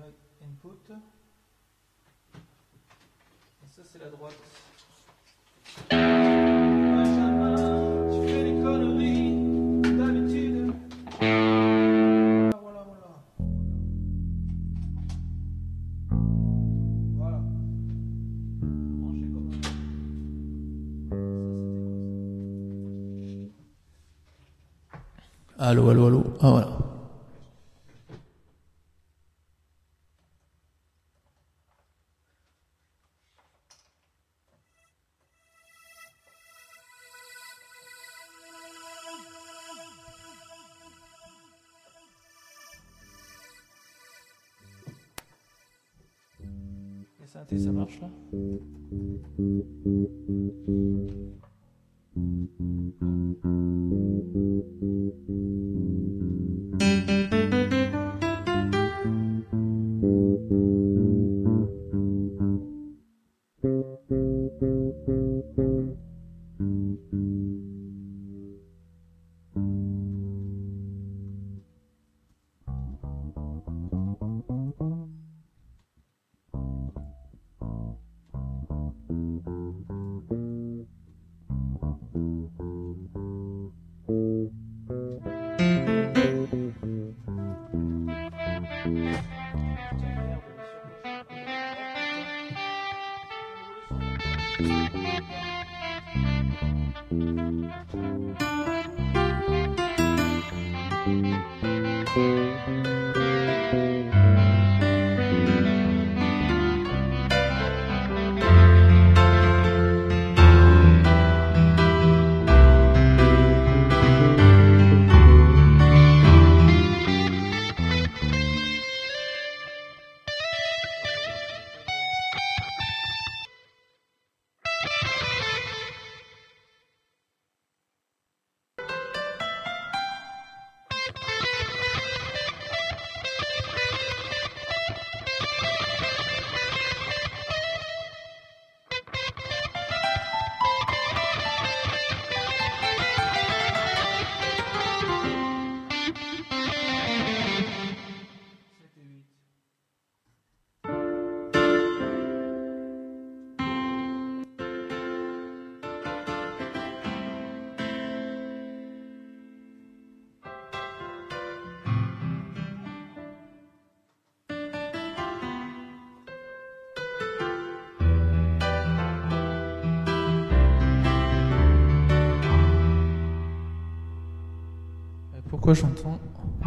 Input. Et ça c'est la droite. Benjamin, tu fais les conneries d'habitude. Voilà. Voilà. Branché comme ça. Allô. Ah voilà. Les synthés, ça marche là? Pourquoi j'entends?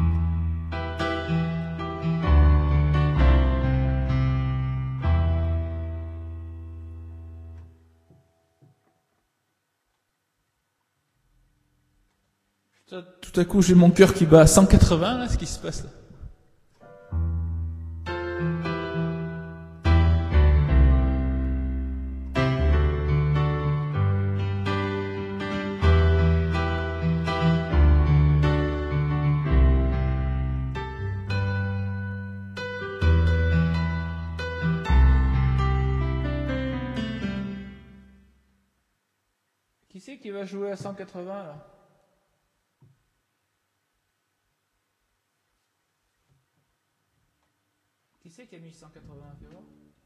Putain, tout à coup j'ai mon cœur qui bat à 180 là, ce qui se passe là. Qui c'est qui va jouer à 180 là? Qui c'est qui a mis 180? Fais voir.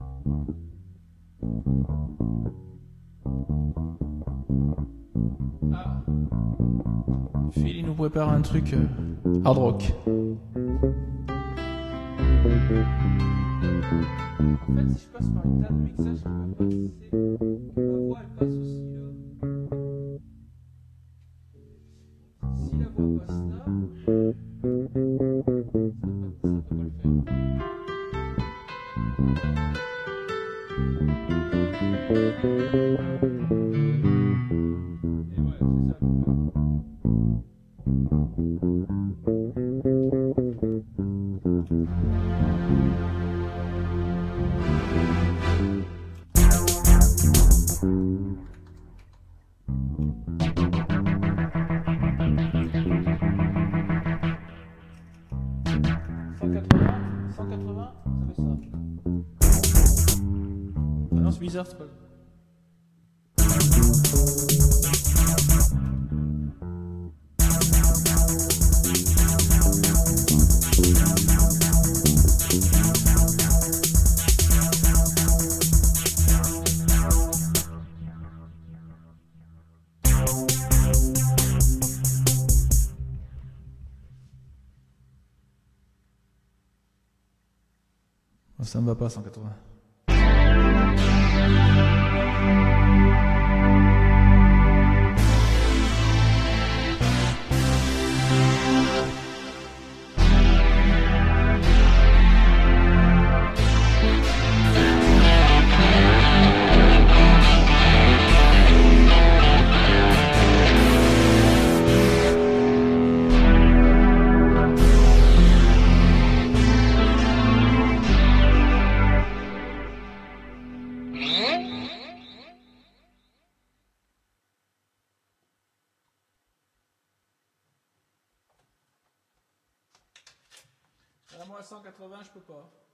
Ah. Phil il nous prépare un truc hard rock. En fait si je passe par une table de mixage, je peux passer. La voix elle passe aussi là. Si la voix passe là, ça peut pas le faire. Et ouais, c'est ça. C'est bizarre, c'est pas... Ça me va pas 180. Moi, à 180, je peux pas.